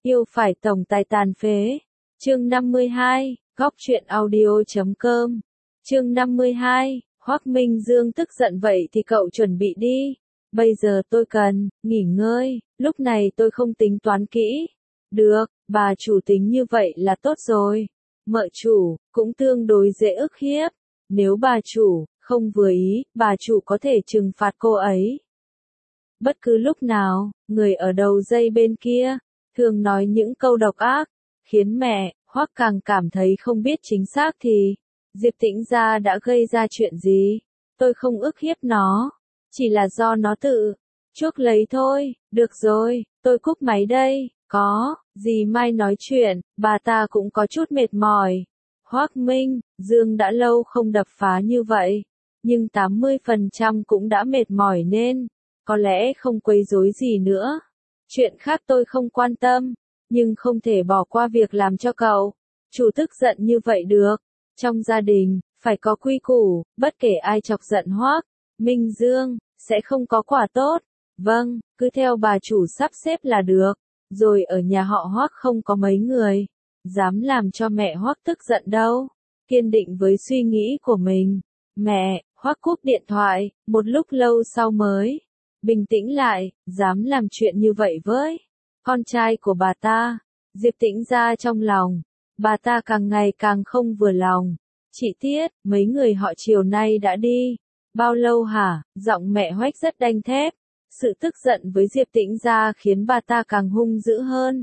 Yêu phải tổng tài tàn phế. Chương 52, góc truyện audio.com. Chương 52, Hoắc Minh Dương tức giận vậy thì cậu chuẩn bị đi. Bây giờ tôi cần nghỉ ngơi, lúc này tôi không tính toán kỹ. Được, bà chủ tính như vậy là tốt rồi. Mợ chủ, cũng tương đối dễ ức hiếp. Nếu bà chủ không vừa ý, bà chủ có thể trừng phạt cô ấy. Bất cứ lúc nào, người ở đầu dây bên kia thường nói những câu độc ác, khiến mẹ Hoắc càng cảm thấy không biết chính xác thì Diệp Tĩnh Gia đã gây ra chuyện gì. Tôi không ức hiếp nó, chỉ là do nó tự chuốc lấy thôi. Được rồi, tôi cúp máy đây. Có gì mai nói chuyện, bà ta cũng có chút mệt mỏi. Hoắc Minh Dương đã lâu không đập phá như vậy, nhưng 80% cũng đã mệt mỏi nên có lẽ không quấy rối gì nữa. Chuyện khác tôi không quan tâm, nhưng không thể bỏ qua việc làm cho cậu chủ tức giận như vậy được. Trong gia đình, phải có quy củ, bất kể ai chọc giận Hoắc Minh Dương, sẽ không có quả tốt. Vâng, cứ theo bà chủ sắp xếp là được. Rồi ở nhà họ Hoắc không có mấy người dám làm cho mẹ Hoắc tức giận đâu. Kiên định với suy nghĩ của mình, mẹ Hoắc cúp điện thoại, một lúc lâu sau mới bình tĩnh lại, dám làm chuyện như vậy với con trai của bà ta. Diệp Tĩnh Gia trong lòng, bà ta càng ngày càng không vừa lòng. Chị Tiết, mấy người họ chiều nay đã đi bao lâu hả? Giọng mẹ Hoắc rất đanh thép. Sự tức giận với Diệp Tĩnh Gia khiến bà ta càng hung dữ hơn.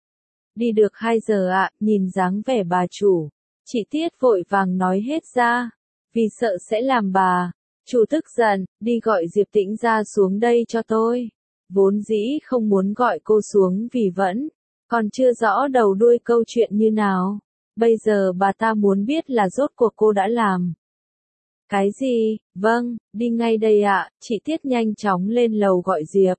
Đi được 2 giờ ạ, nhìn dáng vẻ bà chủ. Chị Tiết vội vàng nói hết ra, vì sợ sẽ làm bà chủ tức giận. Đi gọi Diệp Tĩnh Gia xuống đây cho tôi. Vốn dĩ không muốn gọi cô xuống vì vẫn còn chưa rõ đầu đuôi câu chuyện như nào. Bây giờ bà ta muốn biết là rốt cuộc cô đã làm cái gì. Vâng, đi ngay đây ạ. Chị Tiết nhanh chóng lên lầu gọi Diệp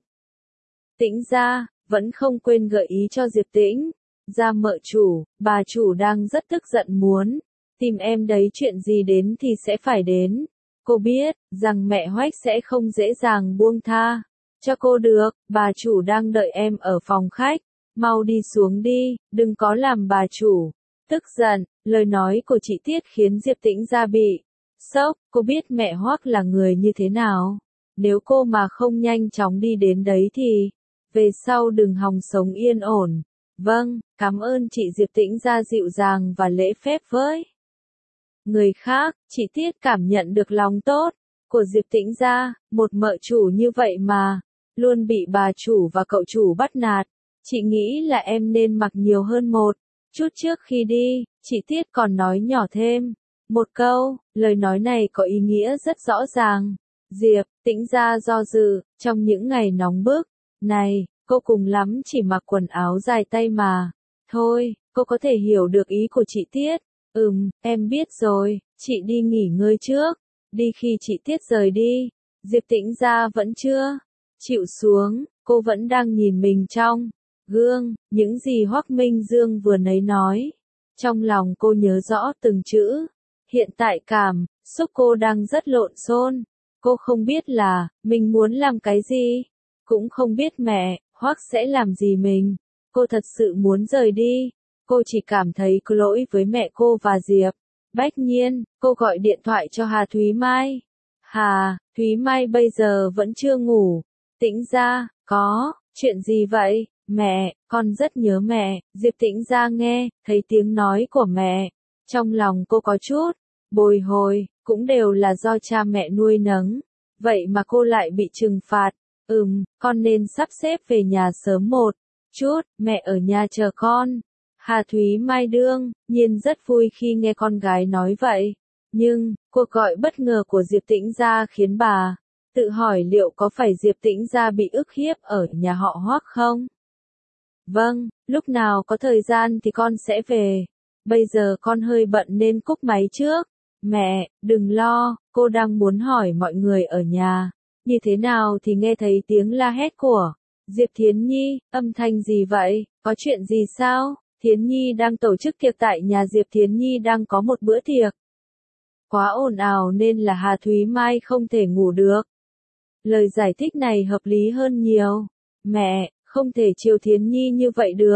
Tĩnh Gia, vẫn không quên gợi ý cho Diệp Tĩnh Gia mợ chủ, bà chủ đang rất tức giận muốn tìm em đấy, chuyện gì đến thì sẽ phải đến. Cô biết rằng mẹ Hoắc sẽ không dễ dàng buông tha cho cô được. Bà chủ đang đợi em ở phòng khách, mau đi xuống đi, đừng có làm bà chủ tức giận. Lời nói của chị Tiết khiến Diệp Tĩnh Gia bị sốc. Cô biết mẹ Hoắc là người như thế nào. Nếu cô mà không nhanh chóng đi đến đấy thì về sau đừng hòng sống yên ổn. Vâng, cảm ơn chị. Diệp Tĩnh Gia dịu dàng và lễ phép với người khác. Chị Tiết cảm nhận được lòng tốt của Diệp Tĩnh Gia. Một mợ chủ như vậy mà luôn bị bà chủ và cậu chủ bắt nạt. Chị nghĩ là em nên mặc nhiều hơn một chút trước khi đi. Chị Tiết còn nói nhỏ thêm một câu. Lời nói này có ý nghĩa rất rõ ràng. Diệp Tĩnh Gia do dự. Trong những ngày nóng bức này, cô cùng lắm chỉ mặc quần áo dài tay mà thôi. Cô có thể hiểu được ý của chị Tiết. Em biết rồi, chị đi nghỉ ngơi trước. Đi. Khi chị Tiết rời đi, Diệp Tĩnh Gia vẫn chưa chịu xuống. Cô vẫn đang nhìn mình trong gương. Những gì Hoắc Minh Dương vừa nãy nói, trong lòng cô nhớ rõ từng chữ. Hiện tại cảm xúc cô đang rất lộn xộn. Cô không biết là mình muốn làm cái gì, cũng không biết mẹ Hoắc sẽ làm gì mình. Cô thật sự muốn rời đi. Cô chỉ cảm thấy có lỗi với mẹ cô và Diệp Bách Nhiên. Cô gọi điện thoại cho Hà Thúy Mai. Hà Thúy Mai bây giờ vẫn chưa ngủ. Tĩnh Gia, có chuyện gì vậy? Mẹ, con rất nhớ mẹ. Diệp Tĩnh Gia nghe thấy tiếng nói của mẹ, trong lòng cô có chút bồi hồi. Cũng đều là do cha mẹ nuôi nấng, vậy mà cô lại bị trừng phạt. Con nên sắp xếp về nhà sớm một chút, mẹ ở nhà chờ con. Hà Thúy Mai đương nhiên rất vui khi nghe con gái nói vậy. Nhưng cuộc gọi bất ngờ của Diệp Tĩnh Gia khiến bà tự hỏi liệu có phải Diệp Tĩnh Gia bị ức hiếp ở nhà họ Hoắc không? Vâng, lúc nào có thời gian thì con sẽ về. Bây giờ con hơi bận nên cúp máy trước. Mẹ, đừng lo, cô đang muốn hỏi mọi người ở nhà như thế nào thì nghe thấy tiếng la hét của Diệp Thiến Nhi. Âm thanh gì vậy? Có chuyện gì sao? Thiến Nhi đang tổ chức tiệc tại nhà. Diệp Thiến Nhi đang có một bữa tiệc quá ồn ào nên là Hà Thúy Mai không thể ngủ được. Lời giải thích này hợp lý hơn nhiều. Mẹ, không thể chiều Thiến Nhi như vậy được.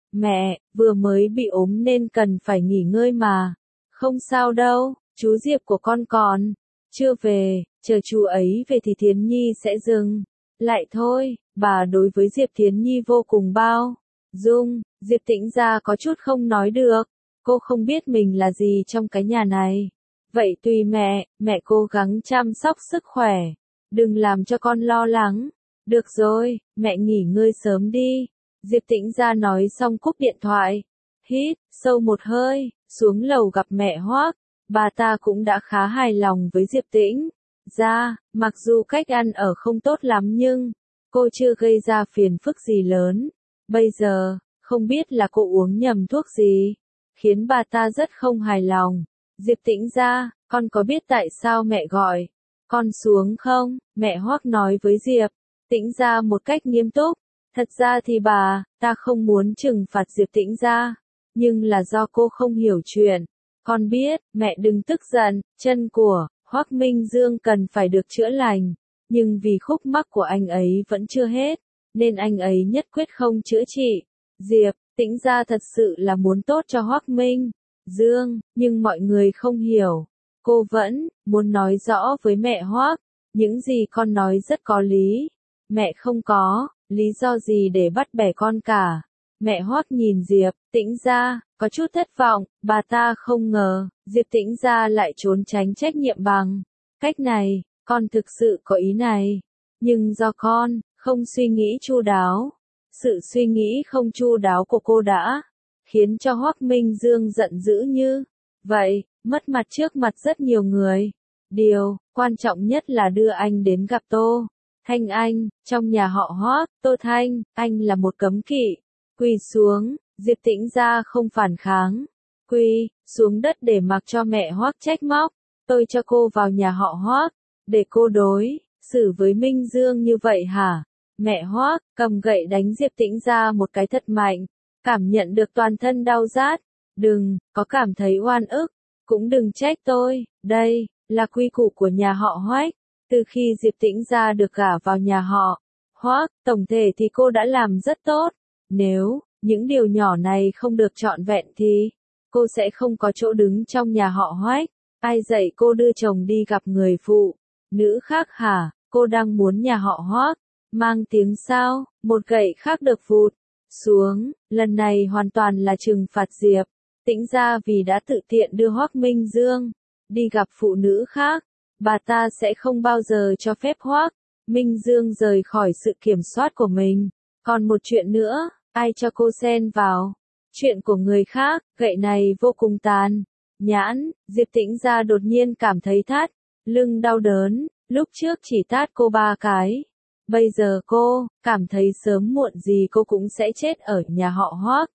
Mẹ, vừa mới bị ốm nên cần phải nghỉ ngơi mà. Không sao đâu, chú Diệp của con còn chưa về, chờ chú ấy về thì Thiến Nhi sẽ dừng lại thôi. Bà đối với Diệp Thiến Nhi vô cùng bao dung. Diệp Tĩnh Gia có chút không nói được. Cô không biết mình là gì trong cái nhà này. Vậy tùy mẹ cố gắng chăm sóc sức khỏe. Đừng làm cho con lo lắng. Được rồi, mẹ nghỉ ngơi sớm đi. Diệp Tĩnh Gia nói xong cúp điện thoại. Hít sâu một hơi, xuống lầu gặp mẹ Hoác. Bà ta cũng đã khá hài lòng với Diệp Tĩnh Gia, mặc dù cách ăn ở không tốt lắm nhưng cô chưa gây ra phiền phức gì lớn. Bây giờ, không biết là cô uống nhầm thuốc gì, khiến bà ta rất không hài lòng. Diệp Tĩnh Gia, con có biết tại sao mẹ gọi con xuống không? Mẹ Hoác nói với Diệp Tĩnh Gia một cách nghiêm túc. Thật ra thì ta không muốn trừng phạt Diệp Tĩnh Gia, nhưng là do cô không hiểu chuyện. Con biết, mẹ đừng tức giận, chân của Hoác Minh Dương cần phải được chữa lành, nhưng vì khúc mắc của anh ấy vẫn chưa hết, nên anh ấy nhất quyết không chữa trị. Diệp Tĩnh Gia thật sự là muốn tốt cho Hoác Minh Dương, nhưng mọi người không hiểu. Cô vẫn muốn nói rõ với mẹ Hoác, những gì con nói rất có lý. Mẹ không có lý do gì để bắt bẻ con cả. Mẹ Hoác nhìn Diệp Tĩnh Gia, có chút thất vọng. Bà ta không ngờ Diệp Tĩnh Gia lại trốn tránh trách nhiệm bằng cách này. Con thực sự có ý này, nhưng do con không suy nghĩ chu đáo. Sự suy nghĩ không chu đáo của cô đã khiến cho Hoác Minh Dương giận dữ như vậy, mất mặt trước mặt rất nhiều người. Điều quan trọng nhất là đưa anh đến gặp Tô Thanh Anh. Trong nhà họ Hoác, Tô Thanh Anh là một cấm kỵ. Quỳ xuống, Diệp Tĩnh Gia không phản kháng. Quỳ xuống đất để mặc cho mẹ Hoác trách móc. Tôi cho cô vào nhà họ Hoác, để cô đối xử với Minh Dương như vậy hả? Mẹ Hoác cầm gậy đánh Diệp Tĩnh Gia một cái thật mạnh, cảm nhận được toàn thân đau rát. Đừng có cảm thấy oan ức, cũng đừng trách tôi, đây là quy củ của nhà họ Hoác. Từ khi Diệp Tĩnh Gia được gả vào nhà họ Hoác, tổng thể thì cô đã làm rất tốt. Nếu những điều nhỏ này không được trọn vẹn thì cô sẽ không có chỗ đứng trong nhà họ Hoác. Ai dạy cô đưa chồng đi gặp người phụ nữ khác hả? Cô đang muốn nhà họ Hoác mang tiếng sao? Một gậy khác được vụt xuống, lần này hoàn toàn là trừng phạt Diệp Tĩnh Gia vì đã tự tiện đưa Hoác Minh Dương đi gặp phụ nữ khác. Bà ta sẽ không bao giờ cho phép Hoác Minh Dương rời khỏi sự kiểm soát của mình. Còn một chuyện nữa, ai cho cô xen vào chuyện của người khác? Gậy này vô cùng tàn nhẫn. Diệp Tĩnh Gia đột nhiên cảm thấy thắt lưng đau đớn. Lúc trước chỉ tát cô 3 cái, bây giờ cô cảm thấy sớm muộn gì cô cũng sẽ chết ở nhà họ Hoác.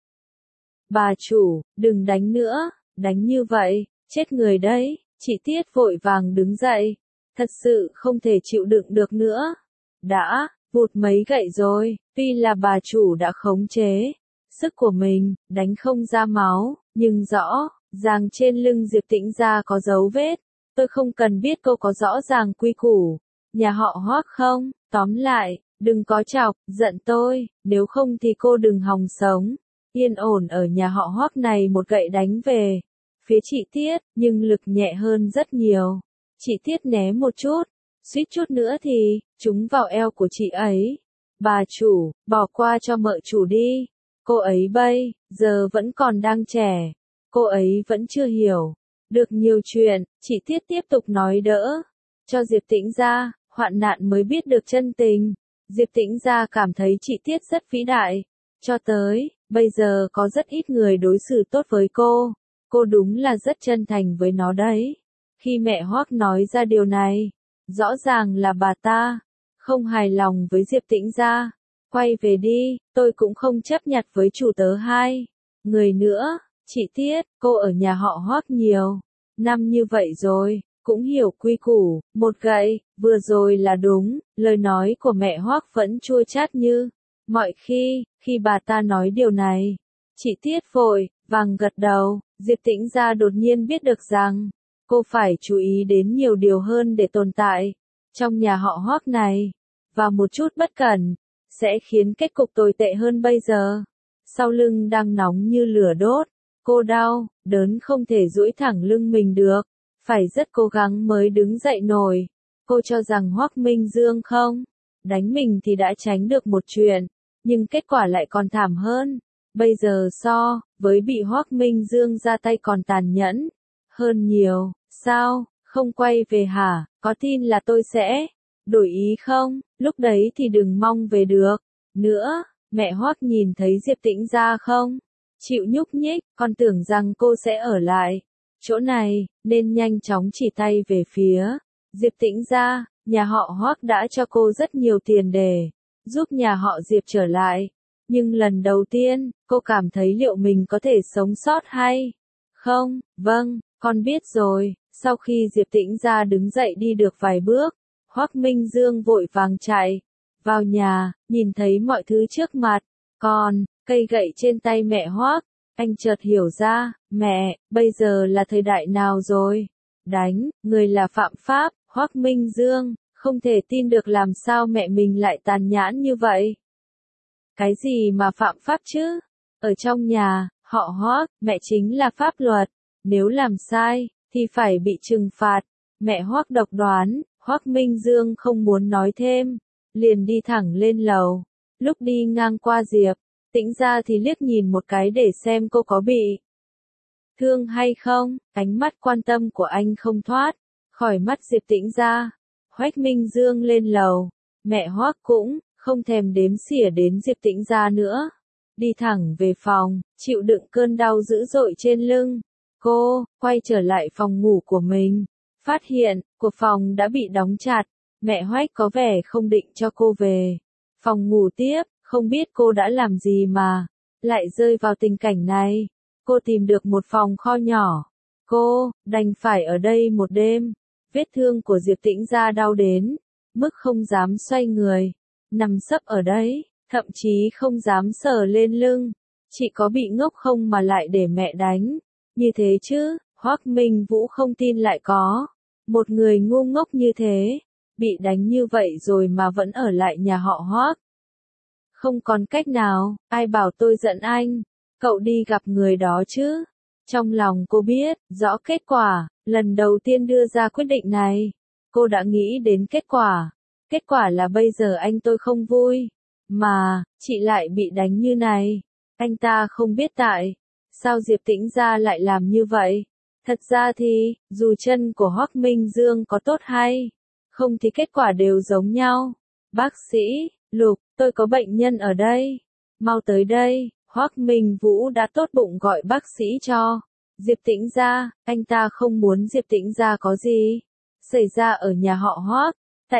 Bà chủ, đừng đánh nữa, đánh như vậy chết người đấy. Chị Tiết vội vàng đứng dậy, thật sự không thể chịu đựng được nữa. Đã vụt mấy gậy rồi, tuy là bà chủ đã khống chế sức của mình, đánh không ra máu, nhưng rõ ràng trên lưng Diệp Tĩnh Gia có dấu vết. Tôi không cần biết cô có rõ ràng quy củ nhà họ Hoác không? Tóm lại, đừng có chọc giận tôi, nếu không thì cô đừng hòng sống yên ổn ở nhà họ Hoác này. Một gậy đánh về phía chị Tiết, nhưng lực nhẹ hơn rất nhiều. Chị Tiết né một chút, suýt chút nữa thì trúng vào eo của chị ấy. Bà chủ, bỏ qua cho mợ chủ đi. Cô ấy bây giờ vẫn còn đang trẻ, cô ấy vẫn chưa hiểu được nhiều chuyện. Chị Tiết tiếp tục nói đỡ cho Diệp Tĩnh Gia, hoạn nạn mới biết được chân tình. Diệp Tĩnh Gia cảm thấy chị Tiết rất vĩ đại. Cho tới bây giờ có rất ít người đối xử tốt với cô. Cô đúng là rất chân thành với nó đấy. Khi mẹ Hoác nói ra điều này, rõ ràng là bà ta không hài lòng với Diệp Tĩnh Gia. Quay về đi, tôi cũng không chấp nhặt với chủ tớ hai người nữa. Chị Tiết, cô ở nhà họ Hoác nhiều năm như vậy rồi, cũng hiểu quy củ. Một gậy vừa rồi là đúng. Lời nói của mẹ Hoác vẫn chua chát như mọi khi. Khi bà ta nói điều này, chị Tiết vội vàng gật đầu. Diệp Tĩnh Gia đột nhiên biết được rằng cô phải chú ý đến nhiều điều hơn để tồn tại trong nhà họ Hoác này, và một chút bất cẩn sẽ khiến kết cục tồi tệ hơn bây giờ. sau lưng đang nóng như lửa đốt. Cô đau, đớn không thể duỗi thẳng lưng mình được, phải rất cố gắng mới đứng dậy nổi. Cô cho rằng Hoắc Minh Dương không đánh mình thì đã tránh được một chuyện, nhưng kết quả lại còn thảm hơn. Bây giờ so với bị Hoắc Minh Dương ra tay còn tàn nhẫn hơn nhiều. Sao, không quay về hả? Có tin là tôi sẽ đổi ý không? Lúc đấy thì đừng mong về được nữa. Mẹ Hoắc nhìn thấy Diệp Tĩnh ra không chịu nhúc nhích, con tưởng rằng cô sẽ ở lại chỗ này, nên nhanh chóng chỉ tay về phía Diệp Tĩnh ra. Nhà họ Hoắc đã cho cô rất nhiều tiền để giúp nhà họ Diệp trở lại, nhưng lần đầu tiên, cô cảm thấy liệu mình có thể sống sót hay không? Vâng, con biết rồi. Sau khi Diệp Tĩnh ra đứng dậy đi được vài bước, Hoắc Minh Dương vội vàng chạy vào nhà, nhìn thấy mọi thứ trước mặt, còn cây gậy trên tay mẹ Hoắc, anh chợt hiểu ra, mẹ, bây giờ là thời đại nào rồi? Đánh người là phạm pháp. Hoắc Minh Dương không thể tin được làm sao mẹ mình lại tàn nhẫn như vậy. Cái gì mà phạm pháp chứ? Ở trong nhà họ Hoắc, mẹ chính là pháp luật, nếu làm sai thì phải bị trừng phạt. Mẹ Hoắc độc đoán. Hoắc Minh Dương không muốn nói thêm, liền đi thẳng lên lầu. Lúc đi ngang qua Diệp Tĩnh ra thì liếc nhìn một cái để xem cô có bị thương hay không. Ánh mắt quan tâm của anh không thoát khỏi mắt Diệp Tĩnh ra. Hoắc Minh Dương lên lầu, mẹ Hoắc cũng không thèm đếm xỉa đến Diệp Tĩnh ra nữa, đi thẳng về phòng, chịu đựng cơn đau dữ dội trên lưng. Cô quay trở lại phòng ngủ của mình, phát hiện cửa phòng đã bị đóng chặt. Mẹ Hoắc có vẻ không định cho cô về phòng ngủ tiếp, không biết cô đã làm gì mà lại rơi vào tình cảnh này. Cô tìm được một phòng kho nhỏ, cô đành phải ở đây một đêm. Vết thương của Diệp Tĩnh ra đau đến mức không dám xoay người, nằm sấp ở đấy, thậm chí không dám sờ lên lưng. Chị có bị ngốc không mà lại để mẹ đánh như thế chứ? Hoắc Minh Vũ không tin lại có một người ngu ngốc như thế, bị đánh như vậy rồi mà vẫn ở lại nhà họ Hoắc. Không còn cách nào, ai bảo tôi giận anh, cậu đi gặp người đó chứ. Trong lòng cô biết rõ kết quả, lần đầu tiên đưa ra quyết định này, cô đã nghĩ đến kết quả. Kết quả là bây giờ anh tôi không vui, mà chị lại bị đánh như này. Anh ta không biết tại sao Diệp Tĩnh ra lại làm như vậy. Thật ra thì, dù chân của Hoắc Minh Dương có tốt hay không thì kết quả đều giống nhau. Bác sĩ Lục, tôi có bệnh nhân ở đây, mau tới đây. Hoắc Minh Vũ đã tốt bụng gọi bác sĩ cho Diệp Tĩnh ra. Anh ta không muốn Diệp Tĩnh ra có gì xảy ra ở nhà họ Hoắc.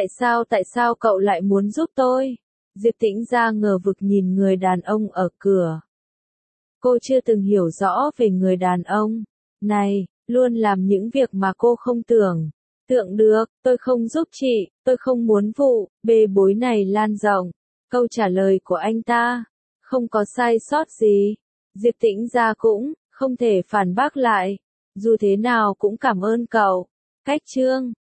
Tại sao cậu lại muốn giúp tôi? Diệp Tĩnh ra ngờ vực nhìn người đàn ông ở cửa. Cô chưa từng hiểu rõ về người đàn ông này, luôn làm những việc mà cô không tưởng tượng được. Tôi không giúp chị, tôi không muốn vụ bê bối này lan rộng. Câu trả lời của anh ta không có sai sót gì. Diệp Tĩnh ra cũng không thể phản bác lại. Dù thế nào cũng cảm ơn cậu. Cách chương